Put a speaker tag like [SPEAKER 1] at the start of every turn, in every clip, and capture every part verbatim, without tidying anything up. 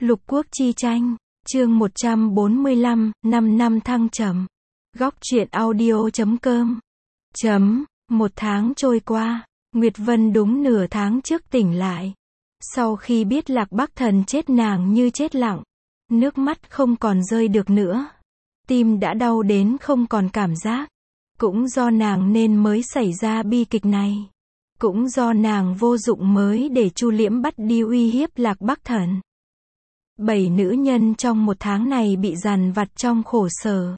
[SPEAKER 1] Lục quốc chi tranh, chương một trăm bốn mươi lăm, năm năm thăng trầm. Góc truyện audio chấm com. Chấm, một tháng trôi qua, Nguyệt Vân đúng nửa tháng trước tỉnh lại. Sau khi biết Lạc Bắc Thần chết nàng như chết lặng. Nước mắt không còn rơi được nữa. Tim đã đau đến không còn cảm giác. Cũng do nàng nên mới xảy ra bi kịch này. Cũng do nàng vô dụng mới để Chu Liễm bắt đi uy hiếp Lạc Bắc Thần. Bảy nữ nhân trong một tháng này bị dằn vặt trong khổ sở.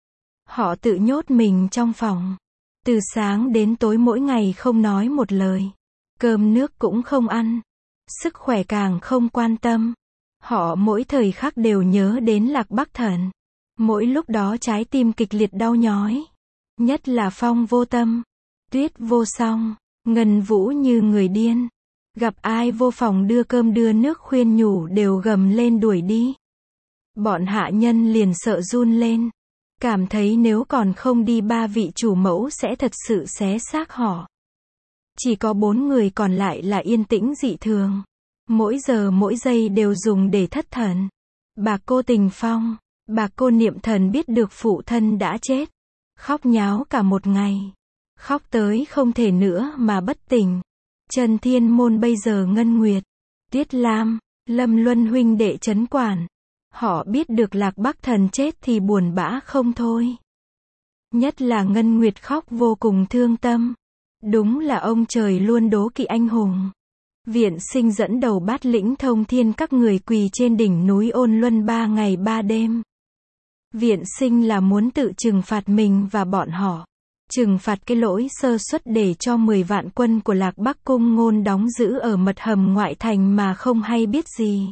[SPEAKER 1] Họ tự nhốt mình trong phòng. Từ sáng đến tối mỗi ngày không nói một lời. Cơm nước cũng không ăn. Sức khỏe càng không quan tâm. Họ mỗi thời khắc đều nhớ đến Lạc Bắc Thần. Mỗi lúc đó trái tim kịch liệt đau nhói. Nhất là Phong vô tâm. Tuyết vô song. Ngân Vũ như người điên. Gặp ai vô phòng đưa cơm đưa nước khuyên nhủ đều gầm lên đuổi đi. Bọn hạ nhân liền sợ run lên. Cảm thấy nếu còn không đi ba vị chủ mẫu sẽ thật sự xé xác họ. Chỉ có bốn người còn lại là yên tĩnh dị thường. Mỗi giờ mỗi giây đều dùng để thất thần. Bà cô Tình Phong, bà cô Niệm Thần biết được phụ thân đã chết. Khóc nháo cả một ngày. Khóc tới không thể nữa mà bất tỉnh. Trần Thiên Môn bây giờ Ngân Nguyệt, Tiết Lam, Lâm Luân huynh đệ trấn quản. Họ biết được Lạc Bắc Thần chết thì buồn bã không thôi. Nhất là Ngân Nguyệt khóc vô cùng thương tâm. Đúng là ông trời luôn đố kỵ anh hùng. Viện Sinh dẫn đầu bát lĩnh thông thiên các người quỳ trên đỉnh núi Ôn Luân ba ngày ba đêm. Viện Sinh là muốn tự trừng phạt mình và bọn họ. Trừng phạt cái lỗi sơ suất để cho mười vạn quân của Lạc Bắc Cung Ngôn đóng giữ ở mật hầm ngoại thành mà không hay biết gì.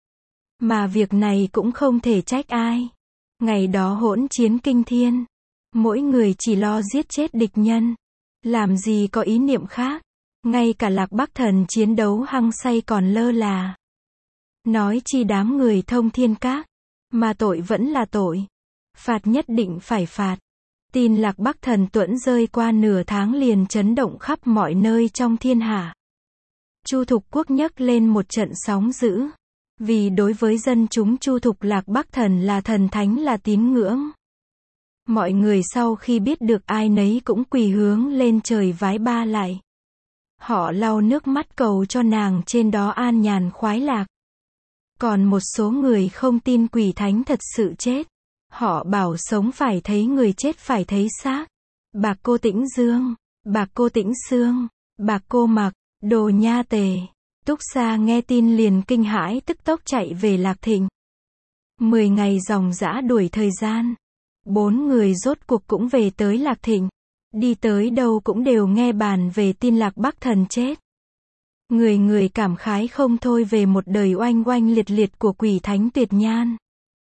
[SPEAKER 1] Mà việc này cũng không thể trách ai. Ngày đó hỗn chiến kinh thiên. Mỗi người chỉ lo giết chết địch nhân. Làm gì có ý niệm khác. Ngay cả Lạc Bắc Thần chiến đấu hăng say còn lơ là. Nói chi đám người thông thiên các. Mà tội vẫn là tội. Phạt nhất định phải phạt. Tin Lạc Bắc Thần tuẫn rơi qua nửa tháng liền chấn động khắp mọi nơi trong thiên hạ. Chu Thục Quốc nhấc lên một trận sóng dữ. Vì đối với dân chúng Chu Thục Lạc Bắc Thần là thần thánh là tín ngưỡng. Mọi người sau khi biết được ai nấy cũng quỳ hướng lên trời vái ba lại. Họ lau nước mắt cầu cho nàng trên đó an nhàn khoái lạc. Còn một số người không tin quỷ thánh thật sự chết. Họ bảo sống phải thấy người chết phải thấy xác. Bạc cô Tĩnh Dương, bạc cô Tĩnh Sương, bạc cô Mặc, Đồ Nha Tề. Túc Sa nghe tin liền kinh hãi tức tốc chạy về Lạc Thịnh. Mười ngày dòng dã đuổi thời gian. Bốn người rốt cuộc cũng về tới Lạc Thịnh. Đi tới đâu cũng đều nghe bàn về tin Lạc Bắc Thần chết. Người người cảm khái không thôi về một đời oanh oanh liệt liệt của quỷ thánh tuyệt nhan.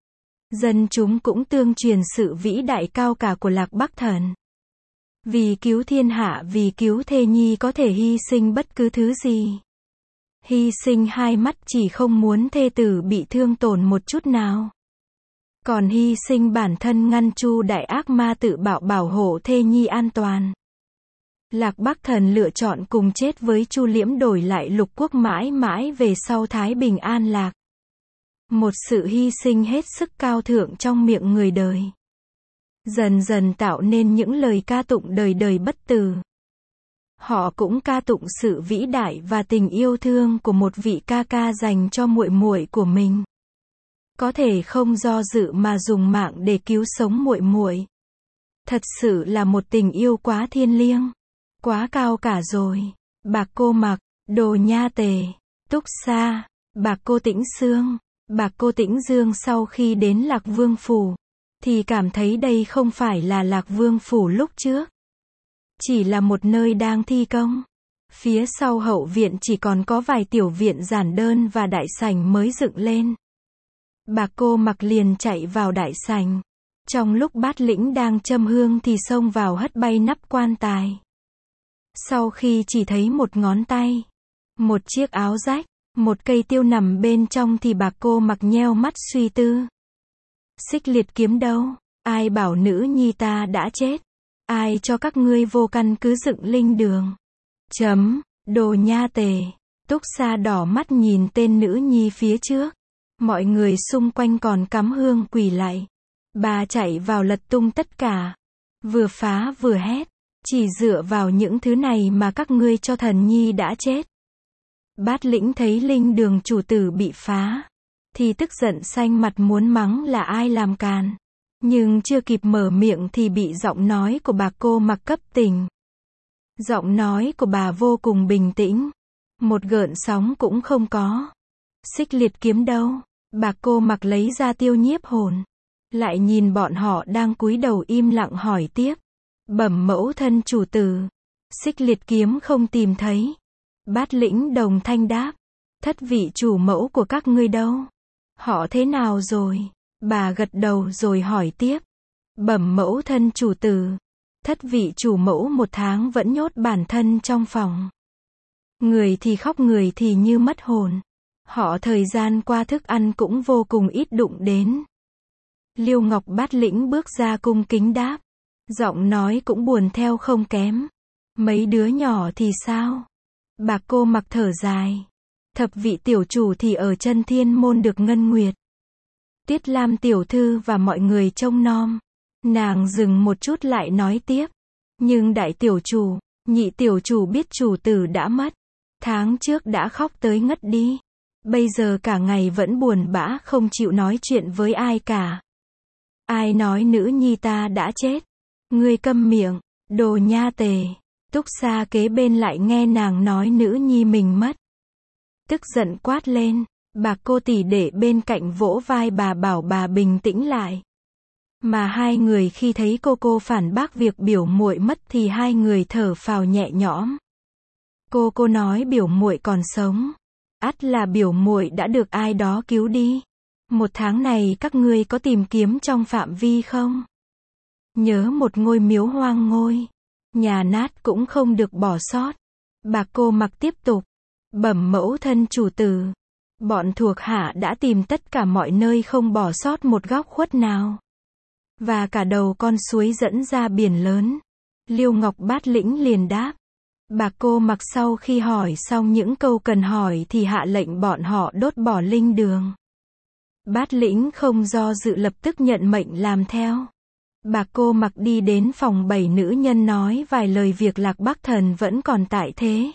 [SPEAKER 1] Dân chúng cũng tương truyền sự vĩ đại cao cả của Lạc Bắc Thần. Vì cứu thiên hạ, vì cứu thê nhi có thể hy sinh bất cứ thứ gì. Hy sinh hai mắt chỉ không muốn thê tử bị thương tổn một chút nào. Còn hy sinh bản thân ngăn Chu đại ác ma tự bạo bảo hộ thê nhi an toàn. Lạc Bắc Thần lựa chọn cùng chết với Chu Liễm đổi lại lục quốc mãi mãi về sau thái bình an lạc. Một sự hy sinh hết sức cao thượng trong miệng người đời. Dần dần tạo nên những lời ca tụng đời đời bất tử. Họ cũng ca tụng sự vĩ đại và tình yêu thương của một vị ca ca dành cho muội muội của mình. Có thể không do dự mà dùng mạng để cứu sống muội muội. Thật sự là một tình yêu quá thiêng liêng, quá cao cả rồi. Bạc cô Mặc, Đồ Nha Tề, Túc Sa, bạc cô Tĩnh Sương, bạc cô Tĩnh Dương sau khi đến Lạc Vương Phủ, thì cảm thấy đây không phải là Lạc Vương Phủ lúc trước. Chỉ là một nơi đang thi công. Phía sau hậu viện chỉ còn có vài tiểu viện giản đơn và đại sảnh mới dựng lên. Bạc cô Mặc liền chạy vào đại sảnh. Trong lúc bát lĩnh đang châm hương thì xông vào hất bay nắp quan tài. Sau khi chỉ thấy một ngón tay, một chiếc áo rách, một cây tiêu nằm bên trong thì bạc cô Mặc nheo mắt suy tư. Xích liệt kiếm đâu? Ai bảo nữ nhi ta đã chết? Ai cho các ngươi vô căn cứ dựng linh đường? Chấm, Đồ Nha Tề. Túc Sa đỏ mắt nhìn tên nữ nhi phía trước. Mọi người xung quanh còn cắm hương quỳ lạy. Bà chạy vào lật tung tất cả. Vừa phá vừa hét. Chỉ dựa vào những thứ này mà các ngươi cho thần nhi đã chết. Bát Lĩnh thấy linh đường chủ tử bị phá. Thì tức giận xanh mặt muốn mắng là ai làm càn. Nhưng chưa kịp mở miệng thì bị giọng nói của bà cô mặc cấp tỉnh. Giọng nói của bà vô cùng bình tĩnh. Một gợn sóng cũng không có. Xích liệt kiếm đâu? Bà cô mặc lấy ra tiêu nhiếp hồn. Lại nhìn bọn họ đang cúi đầu im lặng hỏi tiếp. Bẩm mẫu thân chủ tử. Xích liệt kiếm không tìm thấy. Bát Lĩnh đồng thanh đáp. Thất vị chủ mẫu của các ngươi đâu? Họ thế nào rồi? Bà gật đầu rồi hỏi tiếp. Bẩm mẫu thân chủ tử. Thất vị chủ mẫu một tháng vẫn nhốt bản thân trong phòng. Người thì khóc người thì như mất hồn. Họ thời gian qua thức ăn cũng vô cùng ít đụng đến. Liêu Ngọc Bát Lĩnh bước ra cung kính đáp. Giọng nói cũng buồn theo không kém. Mấy đứa nhỏ thì sao? Bà cô mặc thở dài. Thập vị tiểu chủ thì ở chân thiên môn được ngân nguyệt. Tiết Lam tiểu thư và mọi người trông nom. Nàng dừng một chút lại nói tiếp. Nhưng đại tiểu chủ, nhị tiểu chủ biết chủ tử đã mất. Tháng trước đã khóc tới ngất đi. Bây giờ cả ngày vẫn buồn bã không chịu nói chuyện với ai cả. Ai nói nữ nhi ta đã chết? Ngươi câm miệng, đồ nha tề. Túc Sa kế bên lại nghe nàng nói nữ nhi mình mất. Tức giận quát lên. Bà cô tỷ đệ bên cạnh vỗ vai bà bảo bà bình tĩnh lại. Mà hai người khi thấy cô cô phản bác việc biểu muội mất thì hai người thở phào nhẹ nhõm. Cô cô nói biểu muội còn sống. Ắt là biểu muội đã được ai đó cứu đi. Một tháng này các ngươi có tìm kiếm trong phạm vi không? Nhớ một ngôi miếu hoang ngôi. Nhà nát cũng không được bỏ sót. Bà cô mặc tiếp tục. Bẩm mẫu thân chủ tử. Bọn thuộc hạ đã tìm tất cả mọi nơi không bỏ sót một góc khuất nào. Và cả đầu con suối dẫn ra biển lớn. Liêu Ngọc Bát Lĩnh liền đáp. Bà cô mặc sau khi hỏi xong những câu cần hỏi thì hạ lệnh bọn họ đốt bỏ linh đường. Bát Lĩnh không do dự lập tức nhận mệnh làm theo. Bà cô mặc đi đến phòng bảy nữ nhân nói vài lời việc Lạc Bắc Thần vẫn còn tại thế.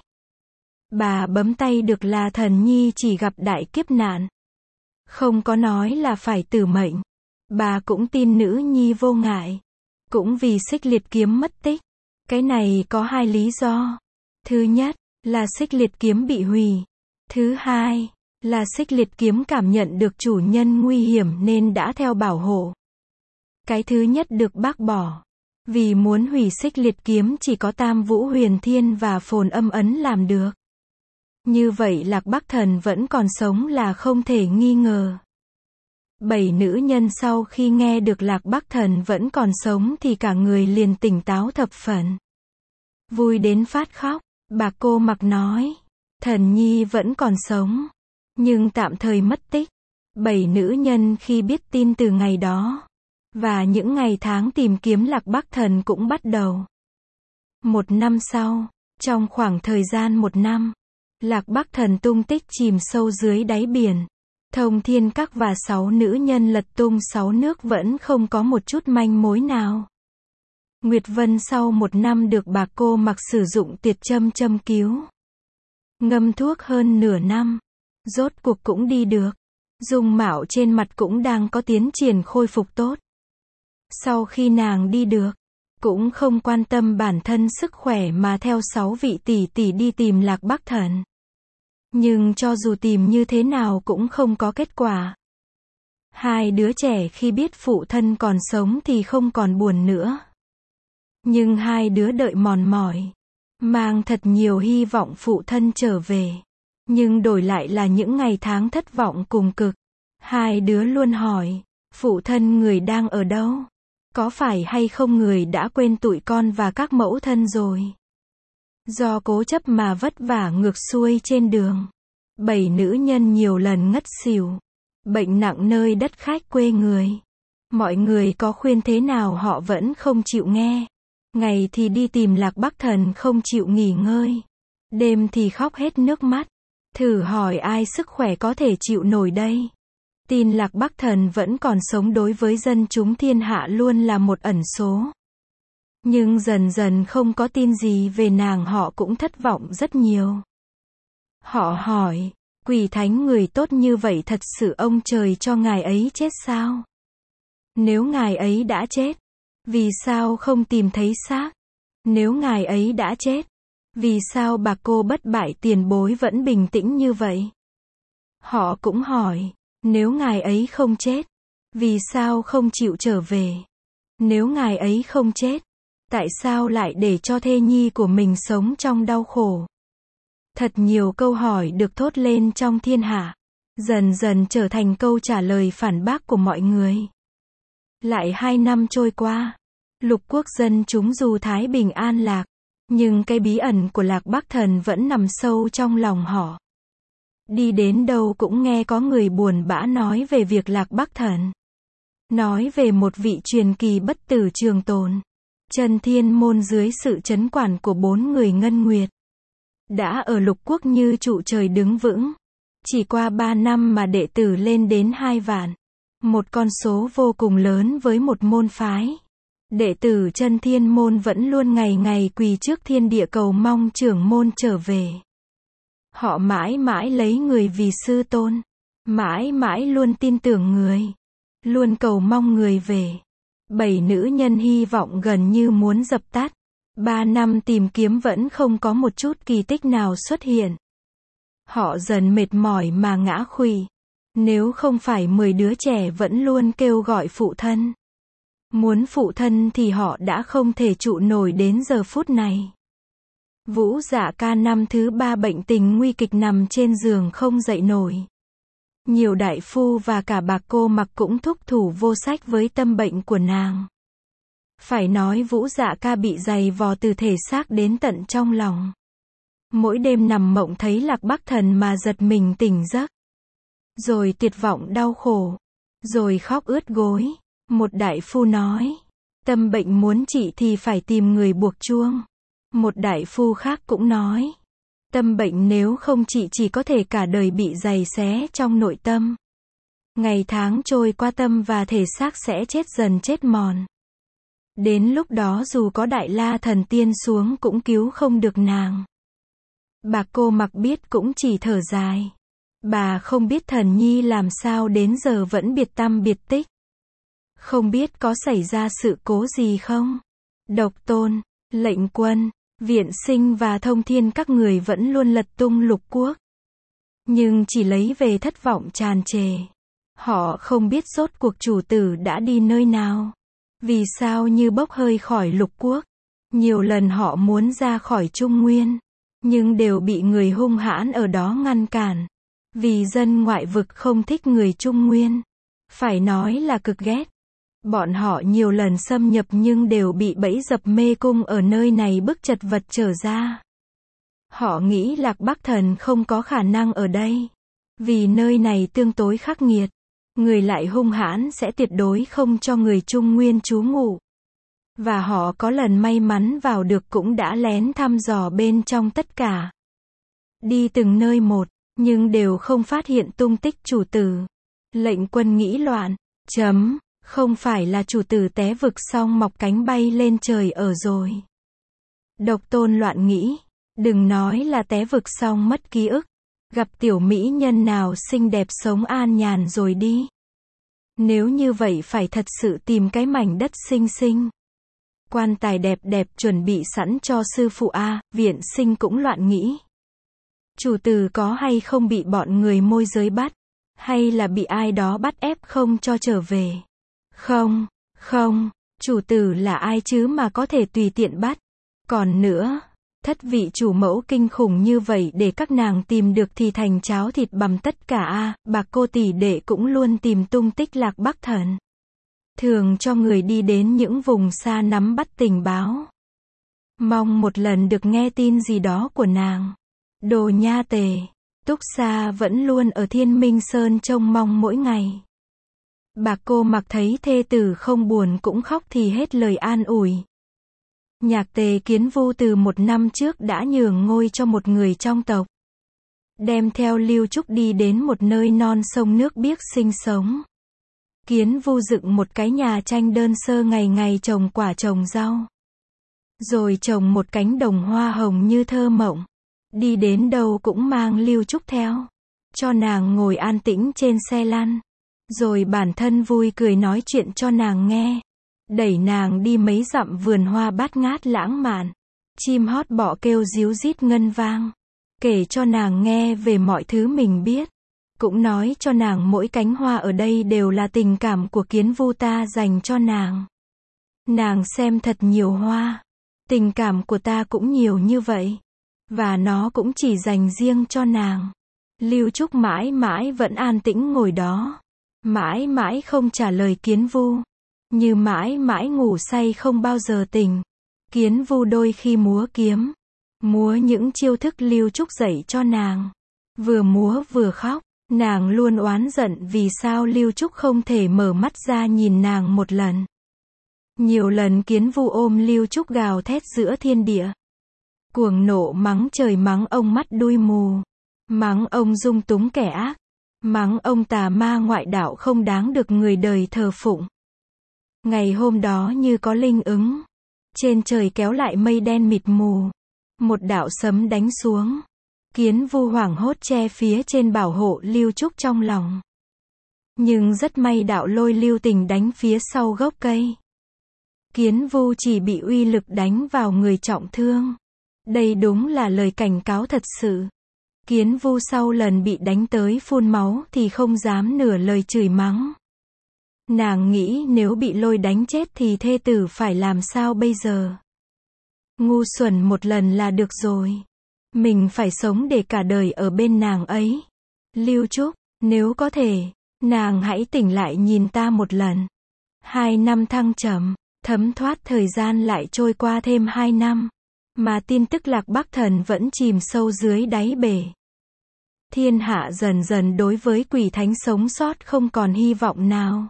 [SPEAKER 1] Bà bấm tay được là thần nhi chỉ gặp đại kiếp nạn. Không có nói là phải tử mệnh. Bà cũng tin nữ nhi vô ngại. Cũng vì xích liệt kiếm mất tích. Cái này có hai lý do. Thứ nhất, là xích liệt kiếm bị hủy. Thứ hai, là xích liệt kiếm cảm nhận được chủ nhân nguy hiểm nên đã theo bảo hộ. Cái thứ nhất được bác bỏ. Vì muốn hủy xích liệt kiếm chỉ có Tam Vũ Huyền Thiên và Phồn Âm Ấn làm được. Như vậy Lạc Bắc Thần vẫn còn sống là không thể nghi ngờ. Bảy nữ nhân sau khi nghe được Lạc Bắc Thần vẫn còn sống thì cả người liền tỉnh táo thập phần. Vui đến phát khóc, bà cô mặc nói. Thần nhi vẫn còn sống. Nhưng tạm thời mất tích. Bảy nữ nhân khi biết tin từ ngày đó. Và những ngày tháng tìm kiếm Lạc Bắc Thần cũng bắt đầu. Một năm sau, trong khoảng thời gian một năm, Lạc Bắc Thần tung tích chìm sâu dưới đáy biển. Thông Thiên Các và sáu nữ nhân lật tung sáu nước vẫn không có một chút manh mối nào. Nguyệt Vân sau một năm được bà cô mặc sử dụng tiệt châm châm cứu. Ngâm thuốc hơn nửa năm. Rốt cuộc cũng đi được. Dung mạo trên mặt cũng đang có tiến triển khôi phục tốt. Sau khi nàng đi được, cũng không quan tâm bản thân sức khỏe mà theo sáu vị tỷ tỷ đi tìm Lạc Bắc Thần. Nhưng cho dù tìm như thế nào cũng không có kết quả. Hai đứa trẻ khi biết phụ thân còn sống thì không còn buồn nữa. Nhưng hai đứa đợi mòn mỏi, mang thật nhiều hy vọng phụ thân trở về. Nhưng đổi lại là những ngày tháng thất vọng cùng cực. Hai đứa luôn hỏi, phụ thân người đang ở đâu? Có phải hay không người đã quên tụi con và các mẫu thân rồi? Do cố chấp mà vất vả ngược xuôi trên đường. Bảy nữ nhân nhiều lần ngất xỉu. Bệnh nặng nơi đất khách quê người. Mọi người có khuyên thế nào họ vẫn không chịu nghe. Ngày thì đi tìm Lạc Bắc Thần không chịu nghỉ ngơi. Đêm thì khóc hết nước mắt. Thử hỏi ai sức khỏe có thể chịu nổi đây. Tin Lạc Bắc Thần vẫn còn sống đối với dân chúng thiên hạ luôn là một ẩn số. Nhưng dần dần không có tin gì về nàng, họ cũng thất vọng rất nhiều. Họ hỏi, Quỷ Thánh người tốt như vậy thật sự ông trời cho ngài ấy chết sao? Nếu ngài ấy đã chết, vì sao không tìm thấy xác? Nếu ngài ấy đã chết, vì sao bà cô bất bại tiền bối vẫn bình tĩnh như vậy? Họ cũng hỏi, nếu ngài ấy không chết, vì sao không chịu trở về? Nếu ngài ấy không chết, tại sao lại để cho thê nhi của mình sống trong đau khổ? Thật nhiều câu hỏi được thốt lên trong thiên hạ, dần dần trở thành câu trả lời phản bác của mọi người. Lại hai năm trôi qua, lục quốc dân chúng dù thái bình an lạc, nhưng cái bí ẩn của Lạc Bắc Thần vẫn nằm sâu trong lòng họ. Đi đến đâu cũng nghe có người buồn bã nói về việc Lạc Bắc Thần. Nói về một vị truyền kỳ bất tử trường tồn. Chân Thiên Môn dưới sự trấn quản của bốn người Ngân Nguyệt. Đã ở lục quốc như trụ trời đứng vững. Chỉ qua ba năm mà đệ tử lên đến hai vạn. Một con số vô cùng lớn với một môn phái. Đệ tử Chân Thiên Môn vẫn luôn ngày ngày quỳ trước thiên địa cầu mong trưởng môn trở về. Họ mãi mãi lấy người vì sư tôn. Mãi mãi luôn tin tưởng người. Luôn cầu mong người về. Bảy nữ nhân hy vọng gần như muốn dập tắt. Ba năm tìm kiếm vẫn không có một chút kỳ tích nào xuất hiện. Họ dần mệt mỏi mà ngã khuỵu. Nếu không phải mười đứa trẻ vẫn luôn kêu gọi phụ thân. Muốn phụ thân thì họ đã không thể trụ nổi đến giờ phút này. Vũ Dạ Ca năm thứ ba bệnh tình nguy kịch nằm trên giường không dậy nổi. Nhiều đại phu và cả bà cô Mặc cũng thúc thủ vô sách với tâm bệnh của nàng. Phải nói Vũ Dạ Ca bị dày vò từ thể xác đến tận trong lòng. Mỗi đêm nằm mộng thấy Lạc Bắc Thần mà giật mình tỉnh giấc. Rồi tuyệt vọng đau khổ. Rồi khóc ướt gối. Một đại phu nói, tâm bệnh muốn trị thì phải tìm người buộc chuông. Một đại phu khác cũng nói, tâm bệnh nếu không trị chỉ có thể cả đời bị giày xé trong nội tâm. Ngày tháng trôi qua tâm và thể xác sẽ chết dần chết mòn. Đến lúc đó dù có Đại La Thần Tiên xuống cũng cứu không được nàng. Bà cô Mặc biết cũng chỉ thở dài. Bà không biết thần nhi làm sao đến giờ vẫn biệt tăm biệt tích. Không biết có xảy ra sự cố gì không? Độc Tôn, Lệnh Quân, Viện Sinh và Thông Thiên các người vẫn luôn lật tung lục quốc. Nhưng chỉ lấy về thất vọng tràn trề. Họ không biết rốt cuộc chủ tử đã đi nơi nào. Vì sao như bốc hơi khỏi lục quốc. Nhiều lần họ muốn ra khỏi Trung Nguyên. Nhưng đều bị người hung hãn ở đó ngăn cản. Vì dân ngoại vực không thích người Trung Nguyên. Phải nói là cực ghét. Bọn họ nhiều lần xâm nhập nhưng đều bị bẫy dập mê cung ở nơi này bức chật vật trở ra. Họ nghĩ Lạc Bắc Thần không có khả năng ở đây. Vì nơi này tương tối khắc nghiệt. Người lại hung hãn sẽ tuyệt đối không cho người Trung Nguyên trú ngụ. Và họ có lần may mắn vào được cũng đã lén thăm dò bên trong tất cả. Đi từng nơi một, nhưng đều không phát hiện tung tích chủ tử. Lệnh Quân nghĩ loạn. Chấm. Không phải là chủ tử té vực xong mọc cánh bay lên trời ở rồi. Độc Tôn loạn nghĩ. Đừng nói là té vực xong mất ký ức. Gặp tiểu mỹ nhân nào xinh đẹp sống an nhàn rồi đi. Nếu như vậy phải thật sự tìm cái mảnh đất xinh xinh. Quan tài đẹp đẹp chuẩn bị sẵn cho sư phụ A. Viện Sinh cũng loạn nghĩ. Chủ tử có hay không bị bọn người môi giới bắt. Hay là bị ai đó bắt ép không cho trở về. Không, không, chủ tử là ai chứ mà có thể tùy tiện bắt. Còn nữa, thất vị chủ mẫu kinh khủng như vậy để các nàng tìm được thì thành cháo thịt bằm tất cả a. Bà cô tỷ đệ cũng luôn tìm tung tích Lạc Bắc Thần. Thường cho người đi đến những vùng xa nắm bắt tình báo. Mong một lần được nghe tin gì đó của nàng. Đồ Nha Tề, Túc Sa vẫn luôn ở Thiên Minh Sơn trông mong mỗi ngày. Bà cô Mặc thấy thê tử không buồn cũng khóc thì hết lời an ủi. Nhạc Tề Kiến Vu từ một năm trước đã nhường ngôi cho một người trong tộc. đem theo Lưu Trúc đi đến một nơi non sông nước biếc sinh sống. Kiến Vu dựng một cái nhà tranh đơn sơ, ngày ngày trồng quả trồng rau. Rồi trồng một cánh đồng hoa hồng như thơ mộng. Đi đến đâu cũng mang Lưu Trúc theo. Cho nàng ngồi an tĩnh trên xe lăn. Rồi bản thân vui cười nói chuyện cho nàng nghe. Đẩy nàng đi mấy dặm vườn hoa bát ngát lãng mạn. Chim hót bọ kêu ríu rít ngân vang. Kể cho nàng nghe về mọi thứ mình biết. Cũng nói cho nàng mỗi cánh hoa ở đây đều là tình cảm của Kiến Vu ta dành cho nàng. Nàng xem thật nhiều hoa. Tình cảm của ta cũng nhiều như vậy. Và nó cũng chỉ dành riêng cho nàng. Lưu Trúc mãi mãi vẫn an tĩnh ngồi đó. Mãi mãi không trả lời Kiến Vu. Như mãi mãi ngủ say không bao giờ tỉnh. Kiến Vu đôi khi múa kiếm. Múa những chiêu thức Lưu Trúc dạy cho nàng. Vừa múa vừa khóc. Nàng luôn oán giận vì sao Lưu Trúc không thể mở mắt ra nhìn nàng một lần. Nhiều lần Kiến Vu ôm Lưu Trúc gào thét giữa thiên địa. Cuồng nộ mắng trời, mắng ông mắt đuôi mù. Mắng ông dung túng kẻ ác. Mắng ông tà ma ngoại đạo không đáng được người đời thờ phụng. Ngày hôm đó như có linh ứng. Trên trời kéo lại mây đen mịt mù. Một đạo sấm đánh xuống. Kiến Vu hoảng hốt che phía trên bảo hộ Lưu Trúc trong lòng. Nhưng rất may đạo lôi lưu tình đánh phía sau gốc cây. Kiến Vu chỉ bị uy lực đánh vào người trọng thương. Đây đúng là lời cảnh cáo thật sự. Kiến Vu sau lần bị đánh tới phun máu thì không dám nửa lời chửi mắng. Nàng nghĩ nếu bị lôi đánh chết thì thê tử phải làm sao bây giờ. Ngu xuẩn một lần là được rồi. Mình phải sống để cả đời ở bên nàng ấy. Lưu Trúc, nếu có thể, nàng hãy tỉnh lại nhìn ta một lần. Hai năm thăng trầm, thấm thoát thời gian lại trôi qua thêm hai năm. Mà tin tức Lạc Bắc Thần vẫn chìm sâu dưới đáy bể. Thiên hạ dần dần đối với quỷ thánh sống sót không còn hy vọng nào.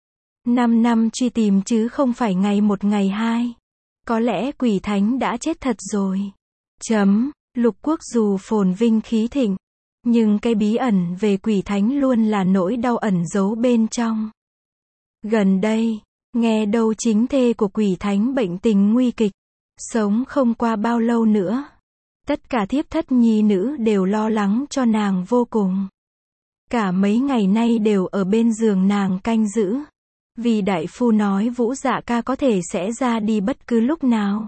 [SPEAKER 1] Năm năm truy tìm chứ không phải ngày một ngày hai. Có lẽ quỷ thánh đã chết thật rồi. Chấm. Lục quốc dù phồn vinh khí thịnh. Nhưng cái bí ẩn về quỷ thánh luôn là nỗi đau ẩn giấu bên trong. Gần đây, nghe đâu chính thê của quỷ thánh bệnh tình nguy kịch. Sống không qua bao lâu nữa. Tất cả thiếp thất nhi nữ đều lo lắng cho nàng vô cùng. Cả mấy ngày nay đều ở bên giường nàng canh giữ. Vì đại phu nói Vũ Dạ ca có thể sẽ ra đi bất cứ lúc nào.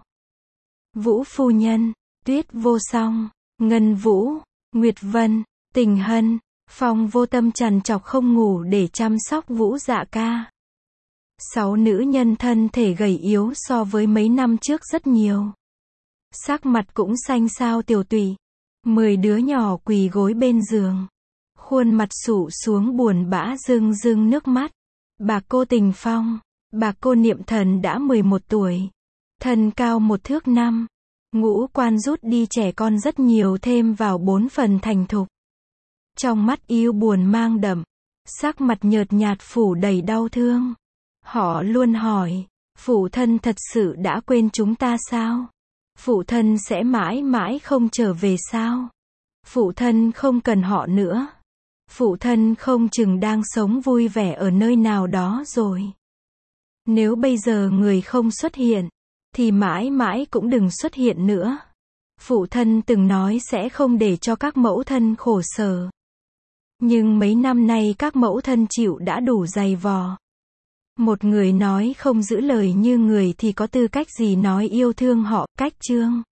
[SPEAKER 1] Vũ phu nhân, Tuyết Vô Song, Ngân Vũ, Nguyệt Vân, Tình Hân, Phong Vô Tâm trằn trọc không ngủ để chăm sóc Vũ Dạ ca. Sáu nữ nhân thân thể gầy yếu so với mấy năm trước rất nhiều. Sắc mặt cũng xanh xao tiều tụy. Mười đứa nhỏ quỳ gối bên giường. Khuôn mặt sụ xuống buồn bã rưng rưng nước mắt. Bà cô Tình Phong, bà cô Niệm Thần đã mười một tuổi. Thân cao một thước năm. Ngũ quan rút đi trẻ con rất nhiều thêm vào bốn phần thành thục. Trong mắt yêu buồn mang đậm. Sắc mặt nhợt nhạt phủ đầy đau thương. Họ luôn hỏi, phụ thân thật sự đã quên chúng ta sao? Phụ thân sẽ mãi mãi không trở về sao? Phụ thân không cần họ nữa. Phụ thân không chừng đang sống vui vẻ ở nơi nào đó rồi. Nếu bây giờ người không xuất hiện, thì mãi mãi cũng đừng xuất hiện nữa. Phụ thân từng nói sẽ không để cho các mẫu thân khổ sở. Nhưng mấy năm nay các mẫu thân chịu đã đủ dày vò. Một người nói không giữ lời như người thì có tư cách gì nói yêu thương họ, cách chương.